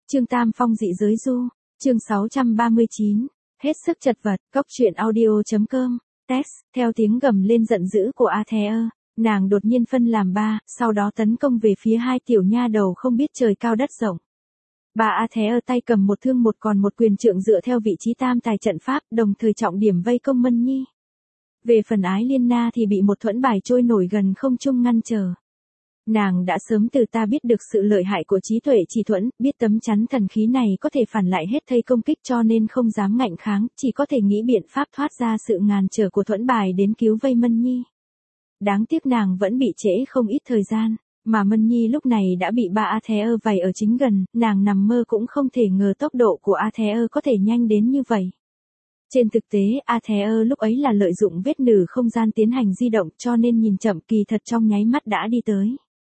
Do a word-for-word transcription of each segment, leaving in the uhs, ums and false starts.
Trương Tam Phong dị giới du, chương sáu trăm ba mươi chín, hết sức chật vật, cóc truyện audio.com, test, theo tiếng gầm lên giận dữ của Athea, nàng đột nhiên phân làm ba, sau đó tấn công về phía hai tiểu nha đầu không biết trời cao đất rộng. Bà Athea tay cầm một thương một còn một quyền trượng dựa theo vị trí tam tài trận pháp, đồng thời trọng điểm vây công Mân Nhi. Về phần Ái Liên Na thì bị một thuẫn bài trôi nổi gần không trung ngăn trở. Nàng đã sớm từ ta biết được sự lợi hại của trí tuệ chỉ thuẫn, biết tấm chắn thần khí này có thể phản lại hết thây công kích cho nên không dám ngạnh kháng, chỉ có thể nghĩ biện pháp thoát ra sự ngàn trở của thuẫn bài đến cứu vây Mân Nhi. Đáng tiếc nàng vẫn bị trễ không ít thời gian, mà Mân Nhi lúc này đã bị ba Athea vầy ở chính gần, nàng nằm mơ cũng không thể ngờ tốc độ của Athea có thể nhanh đến như vậy. Trên thực tế, Athea lúc ấy là lợi dụng vết nử không gian tiến hành di động cho nên nhìn chậm kỳ thật trong nháy mắt đã đi tới.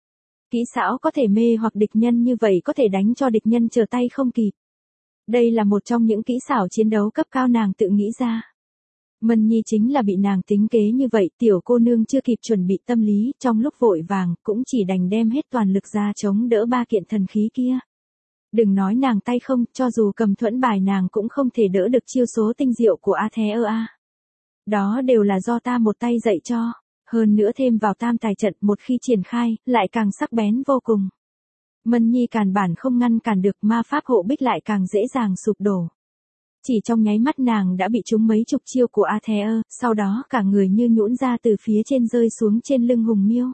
Kỹ xảo có thể mê hoặc địch nhân như vậy có thể đánh cho địch nhân trở tay không kịp. Đây là một trong những kỹ xảo chiến đấu cấp cao nàng tự nghĩ ra. Mân Nhi chính là bị nàng tính kế như vậy, tiểu cô nương chưa kịp chuẩn bị tâm lý, trong lúc vội vàng, cũng chỉ đành đem hết toàn lực ra chống đỡ ba kiện thần khí kia. Đừng nói nàng tay không, cho dù cầm thuẫn bài nàng cũng không thể đỡ được chiêu số tinh diệu của Athea. Đó đều là do ta một tay dạy cho. Hơn nữa thêm vào tam tài trận một khi triển khai, lại càng sắc bén vô cùng. Mân Nhi càn bản không ngăn cản được, ma pháp hộ bích lại càng dễ dàng sụp đổ. Chỉ trong nháy mắt nàng đã bị trúng mấy chục chiêu của Athea, sau đó cả người như nhũn ra từ phía trên rơi xuống trên lưng Hùng Miêu.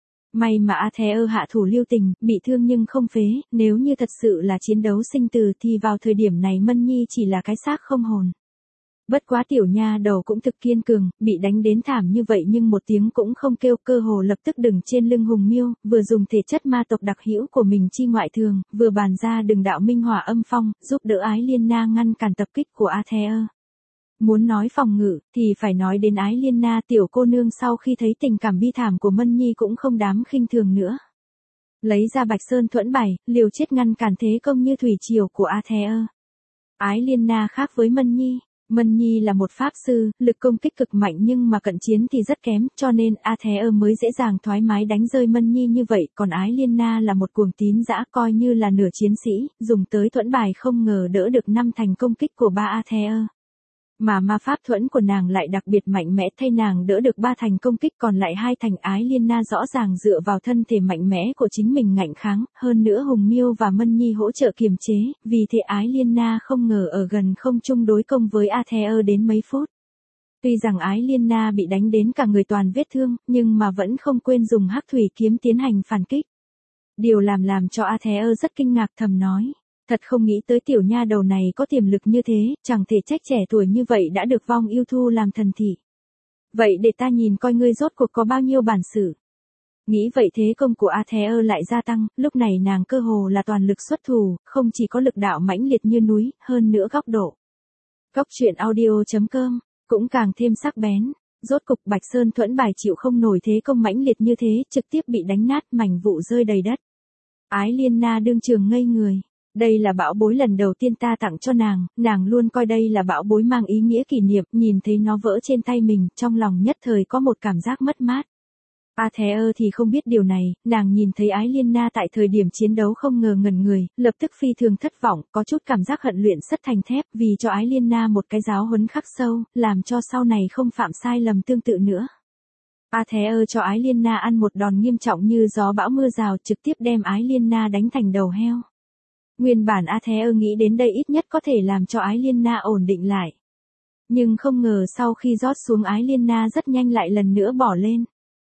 May mà Athea hạ thủ lưu tình, bị thương nhưng không phế, nếu như thật sự là chiến đấu sinh tử thì vào thời điểm này Mân Nhi chỉ là cái xác không hồn. Bất quá tiểu nha đầu cũng thực kiên cường, bị đánh đến thảm như vậy nhưng một tiếng cũng không kêu, cơ hồ lập tức đứng trên lưng Hùng Miêu, vừa dùng thể chất ma tộc đặc hữu của mình chi ngoại thường, vừa bàn ra đường đạo minh hỏa âm phong, giúp đỡ Ái Liên Na ngăn cản tập kích của Athea. Muốn nói phòng ngự, thì phải nói đến Ái Liên Na, tiểu cô nương sau khi thấy tình cảm bi thảm của Mân Nhi cũng không dám khinh thường nữa. Lấy ra Bạch Sơn thuẫn bài, liều chết ngăn cản thế công như thủy triều của Athea. Ái Liên Na khác với Mân Nhi. Mân Nhi là một pháp sư, lực công kích cực mạnh nhưng mà cận chiến thì rất kém, cho nên Athea mới dễ dàng thoải mái đánh rơi Mân Nhi như vậy, còn Ái Liên Na là một cuồng tín dã coi như là nửa chiến sĩ, dùng tới thuẫn bài không ngờ đỡ được năm thành công kích của ba Athea. Mà ma pháp thuẫn của nàng lại đặc biệt mạnh mẽ, thay nàng đỡ được ba thành công kích còn lại hai thành. Ái Liên Na rõ ràng dựa vào thân thể mạnh mẽ của chính mình ngạnh kháng, hơn nữa Hùng Miêu và Mân Nhi hỗ trợ kiềm chế, vì thế Ái Liên Na không ngờ ở gần không chung đối công với Athea đến mấy phút. Tuy rằng Ái Liên Na bị đánh đến cả người toàn vết thương, nhưng mà vẫn không quên dùng hắc thủy kiếm tiến hành phản kích. Điều làm làm cho Athea rất kinh ngạc, thầm nói. Thật không nghĩ tới tiểu nha đầu này có tiềm lực như thế, chẳng thể trách trẻ tuổi như vậy đã được vong yêu thu làm thần thị. Vậy để ta nhìn coi ngươi rốt cuộc có bao nhiêu bản sự. Nghĩ vậy thế công của Athea lại gia tăng, lúc này nàng cơ hồ là toàn lực xuất thủ, không chỉ có lực đạo mãnh liệt như núi, hơn nữa góc độ. Cóc truyện audio.com, cũng càng thêm sắc bén. Rốt cục Bạch Sơn thuẫn bài chịu không nổi thế công mãnh liệt như thế, trực tiếp bị đánh nát, mảnh vụn rơi đầy đất. Ái Liên Na đương trường ngây người. Đây là bảo bối lần đầu tiên ta tặng cho nàng, nàng luôn coi đây là bảo bối mang ý nghĩa kỷ niệm, nhìn thấy nó vỡ trên tay mình, trong lòng nhất thời có một cảm giác mất mát. Athea thì không biết điều này, nàng nhìn thấy Ái Liên Na tại thời điểm chiến đấu không ngờ ngẩn người, lập tức phi thường thất vọng, có chút cảm giác hận luyện sắt thành thép, vì cho Ái Liên Na một cái giáo huấn khắc sâu, làm cho sau này không phạm sai lầm tương tự nữa. Athea cho Ái Liên Na ăn một đòn nghiêm trọng như gió bão mưa rào, trực tiếp đem Ái Liên Na đánh thành đầu heo. Nguyên bản Athea nghĩ đến đây ít nhất có thể làm cho Ái Liên Na ổn định lại. Nhưng không ngờ sau khi rót xuống Ái Liên Na rất nhanh lại lần nữa bỏ lên.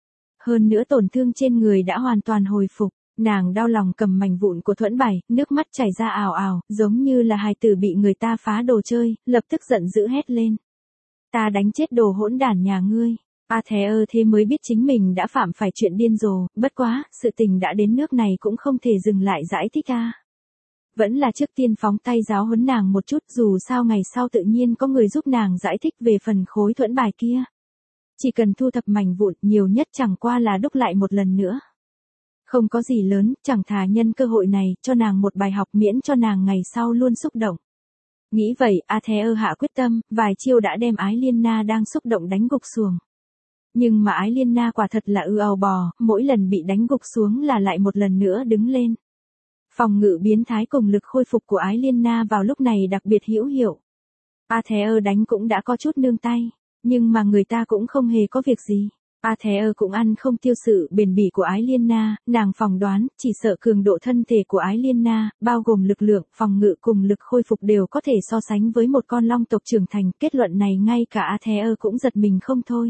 Hơn nữa tổn thương trên người đã hoàn toàn hồi phục, nàng đau lòng cầm mảnh vụn của thuẫn bài, nước mắt chảy ra ào ào, giống như là hài tử bị người ta phá đồ chơi, lập tức giận dữ hét lên. Ta đánh chết đồ hỗn đản nhà ngươi. Athea thế mới biết chính mình đã phạm phải chuyện điên rồ, bất quá, sự tình đã đến nước này cũng không thể dừng lại giải thích a. Vẫn là trước tiên phóng tay giáo huấn nàng một chút, dù sao ngày sau tự nhiên có người giúp nàng giải thích về phần khối thuẫn bài kia. Chỉ cần thu thập mảnh vụn, nhiều nhất chẳng qua là đúc lại một lần nữa. Không có gì lớn, chẳng thà nhân cơ hội này, cho nàng một bài học miễn cho nàng ngày sau luôn xúc động. Nghĩ vậy, Athea hạ quyết tâm, vài chiêu đã đem Ái Liên Na đang xúc động đánh gục xuồng. Nhưng mà Ái Liên Na quả thật là ư ào bò, mỗi lần bị đánh gục xuống là lại một lần nữa đứng lên. Phòng ngự biến thái cùng lực khôi phục của Ái Liên Na vào lúc này đặc biệt hữu hiệu. Aether đánh cũng đã có chút nương tay, nhưng mà người ta cũng không hề có việc gì. Aether cũng ăn không tiêu sự bền bỉ của Ái Liên Na, nàng phỏng đoán, chỉ sợ cường độ thân thể của Ái Liên Na, bao gồm lực lượng, phòng ngự cùng lực khôi phục đều có thể so sánh với một con long tộc trưởng thành. Kết luận này ngay cả Aether cũng giật mình không thôi.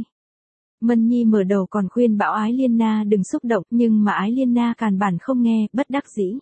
Mân Nhi mở đầu còn khuyên bảo Ái Liên Na đừng xúc động, nhưng mà Ái Liên Na càn bản không nghe, bất đắc dĩ.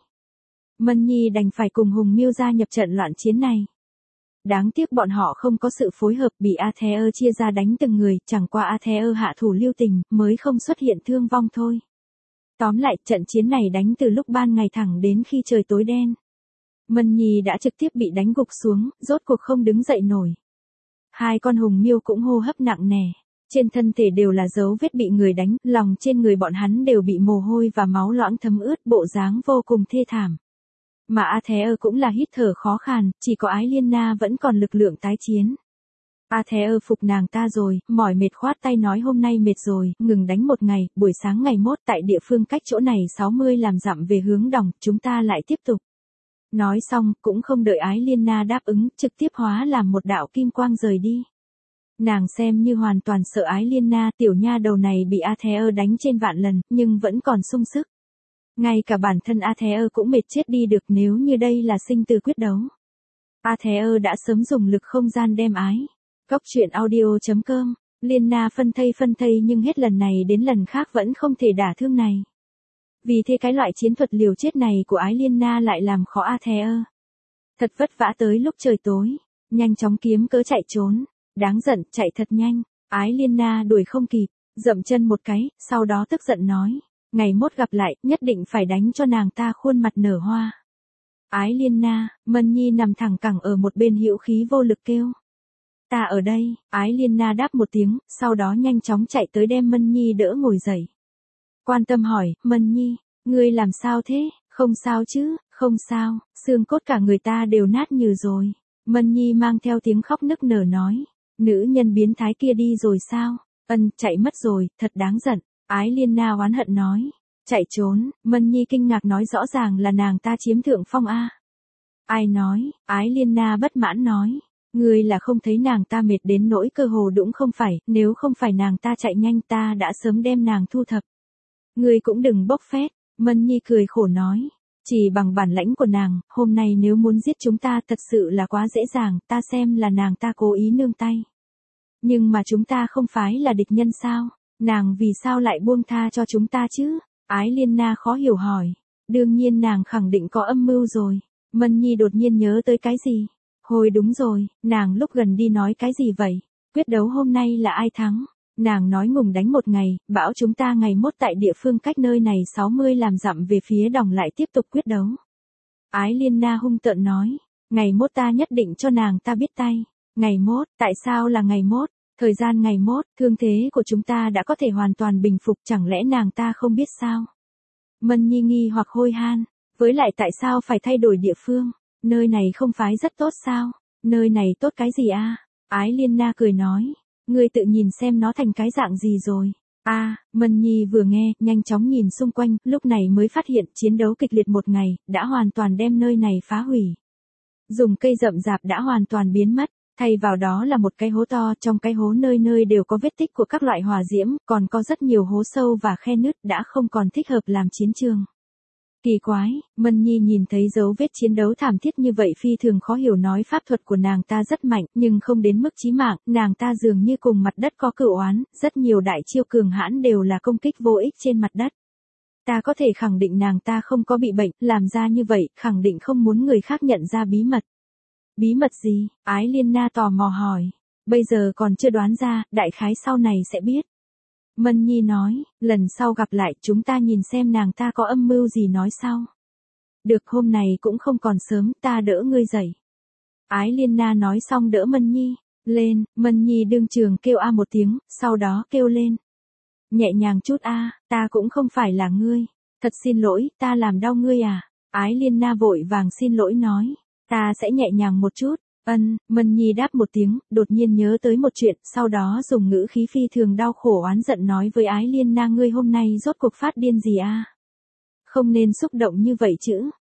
Mân Nhi đành phải cùng Hùng Miêu gia nhập trận loạn chiến này. Đáng tiếc bọn họ không có sự phối hợp, bị Aether chia ra đánh từng người, chẳng qua Aether hạ thủ lưu tình, mới không xuất hiện thương vong thôi. Tóm lại, trận chiến này đánh từ lúc ban ngày thẳng đến khi trời tối đen. Mân Nhi đã trực tiếp bị đánh gục xuống, rốt cuộc không đứng dậy nổi. Hai con Hùng Miêu cũng hô hấp nặng nề. Trên thân thể đều là dấu vết bị người đánh, lòng trên người bọn hắn đều bị mồ hôi và máu loãng thấm ướt, bộ dáng vô cùng thê thảm. Mà Aether cũng là hít thở khó khăn, chỉ có Ái Liên Na vẫn còn lực lượng tái chiến. Aether phục nàng ta rồi, mỏi mệt khoát tay nói hôm nay mệt rồi, ngừng đánh một ngày, buổi sáng ngày mốt tại địa phương cách chỗ này sáu mươi làm dặm về hướng đồng, chúng ta lại tiếp tục. Nói xong, cũng không đợi Ái Liên Na đáp ứng, trực tiếp hóa làm một đạo kim quang rời đi. Nàng xem như hoàn toàn sợ Ái Liên Na, tiểu nha đầu này bị Aether đánh trên vạn lần, nhưng vẫn còn sung sức. Ngay cả bản thân Aether cũng mệt chết đi được nếu như đây là sinh tử quyết đấu. Aether đã sớm dùng lực không gian đem ái. Cóc truyện audio chấm com, Liên Na phân thây phân thây nhưng hết lần này đến lần khác vẫn không thể đả thương này. Vì thế cái loại chiến thuật liều chết này của Ái Liên Na lại làm khó Aether. Thật vất vả tới lúc trời tối, nhanh chóng kiếm cớ chạy trốn. Đáng giận, chạy thật nhanh. Ái Liên Na đuổi không kịp, dậm chân một cái, sau đó tức giận nói. Ngày mốt gặp lại, nhất định phải đánh cho nàng ta khuôn mặt nở hoa. Ái Liên Na, Mân Nhi nằm thẳng cẳng ở một bên hữu khí vô lực kêu. Ta ở đây, Ái Liên Na đáp một tiếng, sau đó nhanh chóng chạy tới đem Mân Nhi đỡ ngồi dậy. Quan tâm hỏi, Mân Nhi, ngươi làm sao thế, không sao chứ, không sao, xương cốt cả người ta đều nát nhừ rồi. Mân Nhi mang theo tiếng khóc nức nở nói. Nữ nhân biến thái kia đi rồi sao? Ân, chạy mất rồi, thật đáng giận. Ái Liên Na oán hận nói. Chạy trốn, Mân Nhi kinh ngạc nói rõ ràng là nàng ta chiếm thượng phong a. Ai nói? Ái Liên Na bất mãn nói. Ngươi là không thấy nàng ta mệt đến nỗi cơ hồ đũng không phải, nếu không phải nàng ta chạy nhanh ta đã sớm đem nàng thu thập. Ngươi cũng đừng bốc phét, Mân Nhi cười khổ nói. Chỉ bằng bản lãnh của nàng, hôm nay nếu muốn giết chúng ta thật sự là quá dễ dàng, ta xem là nàng ta cố ý nương tay. Nhưng mà chúng ta không phải là địch nhân sao? Nàng vì sao lại buông tha cho chúng ta chứ? Ái Liên Na khó hiểu hỏi. Đương nhiên nàng khẳng định có âm mưu rồi. Mân Nhi đột nhiên nhớ tới cái gì? Hồi đúng rồi, nàng lúc gần đi nói cái gì vậy? Quyết đấu hôm nay là ai thắng? Nàng nói ngùng đánh một ngày, bảo chúng ta ngày mốt tại địa phương cách nơi này sáu mươi làm dặm về phía đồng lại tiếp tục quyết đấu. Ái Liên Na hung tợn nói, ngày mốt ta nhất định cho nàng ta biết tay. Ngày mốt, tại sao là ngày mốt? Thời gian ngày mốt, thương thế của chúng ta đã có thể hoàn toàn bình phục, chẳng lẽ nàng ta không biết sao? Mân Nhi nghi hoặc hôi han, với lại tại sao phải thay đổi địa phương? Nơi này không phải rất tốt sao? Nơi này tốt cái gì a? Ái Liên Na cười nói. Ngươi tự nhìn xem nó thành cái dạng gì rồi. A, à, Mân Nhi vừa nghe, nhanh chóng nhìn xung quanh, lúc này mới phát hiện chiến đấu kịch liệt một ngày, đã hoàn toàn đem nơi này phá hủy. Dùng cây rậm rạp đã hoàn toàn biến mất, thay vào đó là một cái hố to, trong cái hố nơi nơi đều có vết tích của các loại hỏa diễm, còn có rất nhiều hố sâu và khe nứt đã không còn thích hợp làm chiến trường. Kỳ quái, Mân Nhi nhìn thấy dấu vết chiến đấu thảm thiết như vậy phi thường khó hiểu nói pháp thuật của nàng ta rất mạnh, nhưng không đến mức chí mạng, nàng ta dường như cùng mặt đất có cửu oán, rất nhiều đại chiêu cường hãn đều là công kích vô ích trên mặt đất. Ta có thể khẳng định nàng ta không có bị bệnh, làm ra như vậy, khẳng định không muốn người khác nhận ra bí mật. Bí mật gì? Ái Liên Na tò mò hỏi. Bây giờ còn chưa đoán ra, đại khái sau này sẽ biết. Mân Nhi nói, lần sau gặp lại chúng ta nhìn xem nàng ta có âm mưu gì nói sau. Được, hôm này cũng không còn sớm, ta đỡ ngươi dậy. Ái Liên Na nói xong đỡ Mân Nhi. Lên, Mân Nhi đương trường kêu a một tiếng, sau đó kêu lên. Nhẹ nhàng chút a, ta cũng không phải là ngươi. Thật xin lỗi, ta làm đau ngươi à? Ái Liên Na vội vàng xin lỗi nói. Ta sẽ nhẹ nhàng một chút. Ân, Mân Nhi đáp một tiếng, đột nhiên nhớ tới một chuyện, sau đó dùng ngữ khí phi thường đau khổ oán giận nói với Ái Liên Na ngươi hôm nay rốt cuộc phát điên gì a? Không nên xúc động như vậy chứ.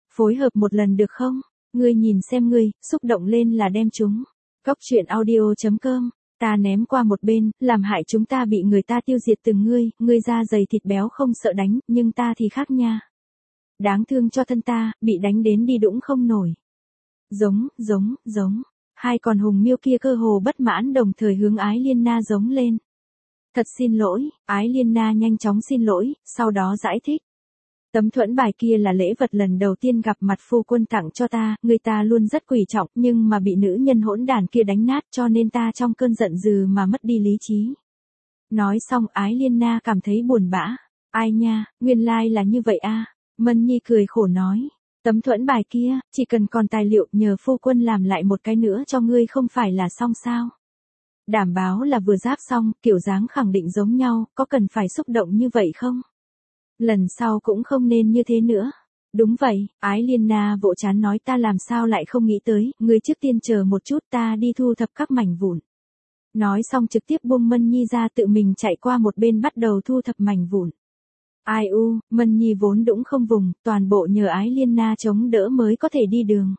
Phối hợp một lần được không? Ngươi nhìn xem ngươi, xúc động lên là đem chúng. Cóc truyện audio chấm com, ta ném qua một bên, làm hại chúng ta bị người ta tiêu diệt từng ngươi, ngươi da dày thịt béo không sợ đánh, nhưng ta thì khác nha. Đáng thương cho thân ta, bị đánh đến đi đũng không nổi. Giống, giống, giống. Hai con hùng miêu kia cơ hồ bất mãn đồng thời hướng Ái Liên Na giống lên. Thật xin lỗi, Ái Liên Na nhanh chóng xin lỗi, sau đó giải thích. Tấm thuẫn bài kia là lễ vật lần đầu tiên gặp mặt phu quân tặng cho ta, người ta luôn rất quý trọng, nhưng mà bị nữ nhân hỗn đản kia đánh nát cho nên ta trong cơn giận dữ mà mất đi lý trí. Nói xong Ái Liên Na cảm thấy buồn bã. Ai nha, nguyên lai là như vậy a. Mân Nhi cười khổ nói. Tấm thuẫn bài kia, chỉ cần còn tài liệu nhờ phu quân làm lại một cái nữa cho ngươi không phải là xong sao. Đảm bảo là vừa giáp xong, kiểu dáng khẳng định giống nhau, có cần phải xúc động như vậy không? Lần sau cũng không nên như thế nữa. Đúng vậy, Ái Liên Na vỗ chán nói ta làm sao lại không nghĩ tới, ngươi trước tiên chờ một chút ta đi thu thập các mảnh vụn. Nói xong trực tiếp buông Mân Nhi ra tự mình chạy qua một bên bắt đầu thu thập mảnh vụn. Ai u, Mân Nhi vốn đũng không vùng, toàn bộ nhờ Ái Liên Na chống đỡ mới có thể đi đường.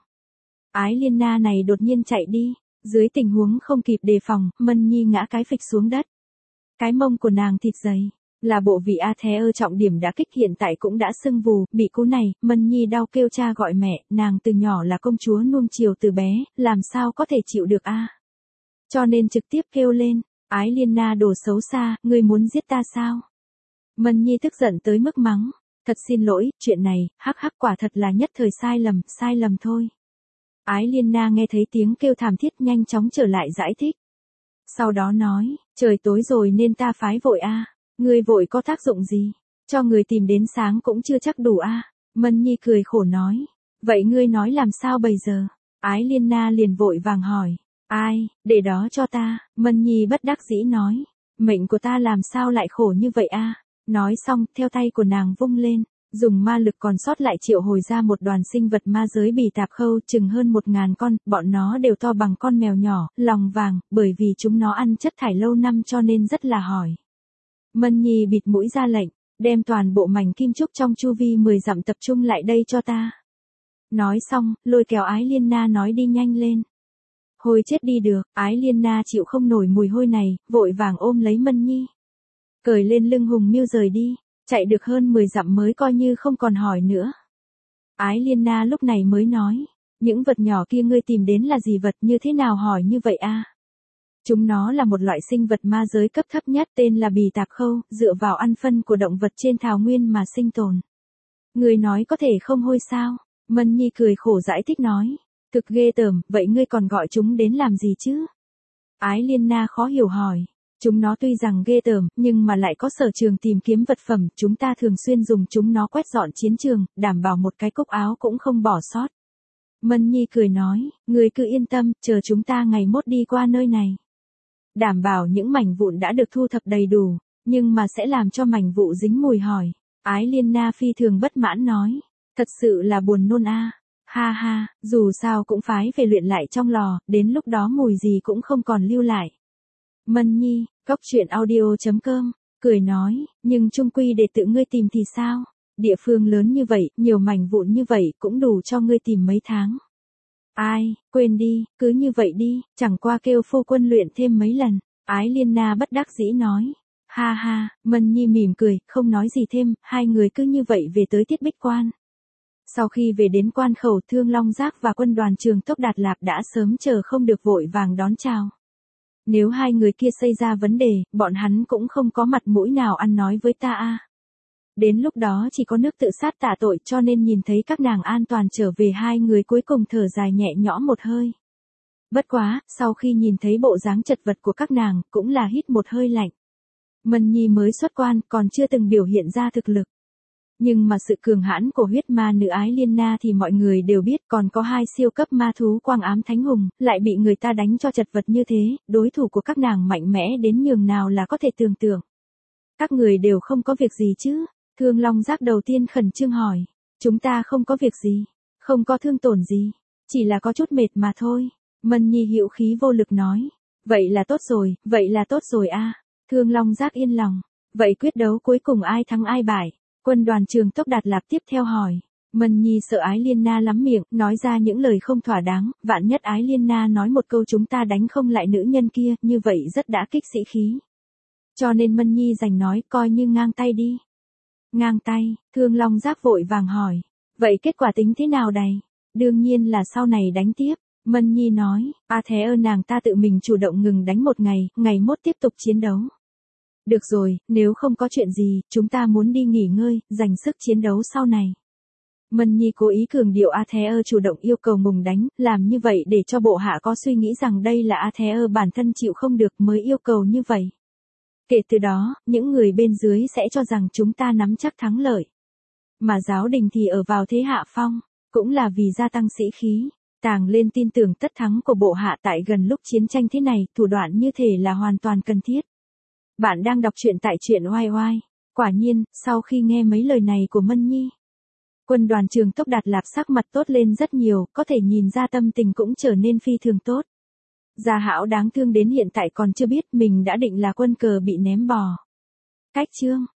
Ái Liên Na này đột nhiên chạy đi, dưới tình huống không kịp đề phòng, Mân Nhi ngã cái phịch xuống đất. Cái mông của nàng thịt dày, là bộ vị A Thế ơ trọng điểm đã kích hiện tại cũng đã sưng vù, bị cú này, Mân Nhi đau kêu cha gọi mẹ, nàng từ nhỏ là công chúa nuông chiều từ bé, làm sao có thể chịu được a? Cho nên trực tiếp kêu lên, Ái Liên Na đồ xấu xa, ngươi muốn giết ta sao? Mân Nhi tức giận tới mức mắng, thật xin lỗi, chuyện này, hắc hắc quả thật là nhất thời sai lầm, sai lầm thôi. Ái Liên Na nghe thấy tiếng kêu thảm thiết nhanh chóng trở lại giải thích. Sau đó nói, trời tối rồi nên ta phái vội a, ngươi vội có tác dụng gì, cho người tìm đến sáng cũng chưa chắc đủ a. Mân Nhi cười khổ nói, vậy ngươi nói làm sao bây giờ? Ái Liên Na liền vội vàng hỏi, ai, để đó cho ta, Mân Nhi bất đắc dĩ nói, mệnh của ta làm sao lại khổ như vậy a? Nói xong, theo tay của nàng vung lên, dùng ma lực còn sót lại triệu hồi ra một đoàn sinh vật ma giới bì tạp khâu chừng hơn một ngàn con, bọn nó đều to bằng con mèo nhỏ, lòng vàng, bởi vì chúng nó ăn chất thải lâu năm cho nên rất là hỏi. Mân Nhi bịt mũi ra lệnh, đem toàn bộ mảnh kim trúc trong chu vi mười dặm tập trung lại đây cho ta. Nói xong, lôi kéo Ái Liên Na nói đi nhanh lên. Hôi chết đi được, Ái Liên Na chịu không nổi mùi hôi này, vội vàng ôm lấy Mân Nhi. Cởi lên lưng hùng miêu rời đi, chạy được hơn mười dặm mới coi như không còn hỏi nữa. Ái Liên Na lúc này mới nói, những vật nhỏ kia ngươi tìm đến là gì vật như thế nào hỏi như vậy a? Chúng nó là một loại sinh vật ma giới cấp thấp nhất tên là bì tạp khâu, dựa vào ăn phân của động vật trên thảo nguyên mà sinh tồn. Ngươi nói có thể không hôi sao? Mân Nhi cười khổ giải thích nói, thực ghê tởm, vậy ngươi còn gọi chúng đến làm gì chứ? Ái Liên Na khó hiểu hỏi. Chúng nó tuy rằng ghê tởm, nhưng mà lại có sở trường tìm kiếm vật phẩm, chúng ta thường xuyên dùng chúng nó quét dọn chiến trường, đảm bảo một cái cúc áo cũng không bỏ sót. Mân Nhi cười nói, ngươi cứ yên tâm, chờ chúng ta ngày mốt đi qua nơi này. Đảm bảo những mảnh vụn đã được thu thập đầy đủ, nhưng mà sẽ làm cho mảnh vụ dính mùi hỏi. Ái Liên Na phi thường bất mãn nói, thật sự là buồn nôn a. Ha ha, dù sao cũng phái về luyện lại trong lò, đến lúc đó mùi gì cũng không còn lưu lại. Mân Nhi, cóc truyện audio chấm com, cười nói, nhưng chung quy để tự ngươi tìm thì sao? Địa phương lớn như vậy, nhiều mảnh vụn như vậy cũng đủ cho ngươi tìm mấy tháng. Ai, quên đi, cứ như vậy đi, chẳng qua kêu phu quân luyện thêm mấy lần. Ái Liên Na bất đắc dĩ nói. Ha ha, Mân Nhi mỉm cười, không nói gì thêm, hai người cứ như vậy về tới Thiết Bích Quan. Sau khi về đến quan khẩu, Thương Long Giác và quân đoàn Trường Tốc Đạt Lạp đã sớm chờ không được vội vàng đón chào. Nếu hai người kia xảy ra vấn đề, bọn hắn cũng không có mặt mũi nào ăn nói với ta a. Đến lúc đó chỉ có nước tự sát tạ tội, cho nên nhìn thấy các nàng an toàn trở về, hai người cuối cùng thở dài nhẹ nhõm một hơi. Bất quá, sau khi nhìn thấy bộ dáng chật vật của các nàng, cũng là hít một hơi lạnh. Mân Nhi mới xuất quan, còn chưa từng biểu hiện ra thực lực. Nhưng mà sự cường hãn của huyết ma nữ Ái Liên Na thì mọi người đều biết, còn có hai siêu cấp ma thú Quang Ám Thánh Hùng, lại bị người ta đánh cho chật vật như thế, đối thủ của các nàng mạnh mẽ đến nhường nào là có thể tưởng tượng. Các người đều không có việc gì chứ? Thương Long Giác đầu tiên khẩn trương hỏi. Chúng ta không có việc gì, không có thương tổn gì, chỉ là có chút mệt mà thôi. Mân Nhi hữu khí vô lực nói. Vậy là tốt rồi, vậy là tốt rồi a. Thương Long Giác yên lòng. Vậy quyết đấu cuối cùng ai thắng ai bại? Quân đoàn Trường Tốc Đạt Lạp tiếp theo hỏi. Mân Nhi sợ Ái Liên Na lắm miệng, nói ra những lời không thỏa đáng, vạn nhất Ái Liên Na nói một câu chúng ta đánh không lại nữ nhân kia, như vậy rất đã kích sĩ khí. Cho nên Mân Nhi giành nói, coi như ngang tay đi. Ngang tay, Thương Long Giáp vội vàng hỏi. Vậy kết quả tính thế nào đây? Đương nhiên là sau này đánh tiếp. Mân Nhi nói, à thế ơn nàng ta tự mình chủ động ngừng đánh một ngày, ngày mốt tiếp tục chiến đấu. Được rồi, nếu không có chuyện gì, chúng ta muốn đi nghỉ ngơi, dành sức chiến đấu sau này. Mân Nhi cố ý cường điệu A Thế ơ chủ động yêu cầu ngừng đánh, làm như vậy để cho bộ hạ có suy nghĩ rằng đây là A Thế ơ bản thân chịu không được mới yêu cầu như vậy. Kể từ đó, những người bên dưới sẽ cho rằng chúng ta nắm chắc thắng lợi. Mà giáo đình thì ở vào thế hạ phong, cũng là vì gia tăng sĩ khí. Tàng lên tin tưởng tất thắng của bộ hạ tại gần lúc chiến tranh thế này, thủ đoạn như thể là hoàn toàn cần thiết. Bạn đang đọc truyện tại truyện oai oai. Quả nhiên, sau khi nghe mấy lời này của Mân Nhi, Quân đoàn Trường Tốc Đạt Lạp sắc mặt tốt lên rất nhiều, có thể nhìn ra tâm tình cũng trở nên phi thường tốt. Gia Hảo đáng thương đến hiện tại còn chưa biết mình đã định là quân cờ bị ném bò. Cách chương